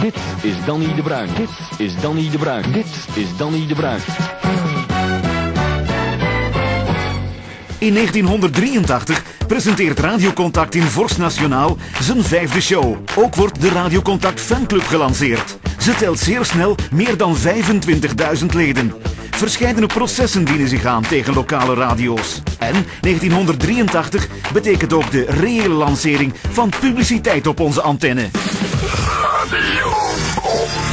Dit is Danny de Bruin. Dit is Danny de Bruin. Dit is Danny de Bruin. In 1983 presenteert Radio Contact in Vorst Nationaal zijn 5e show. Ook wordt de Radio Contact Fanclub gelanceerd. Ze telt zeer snel meer dan 25.000 leden. Verscheidene processen dienen zich aan tegen lokale radio's. En 1983 betekent ook de reële lancering van publiciteit op onze antenne. Radio Contact.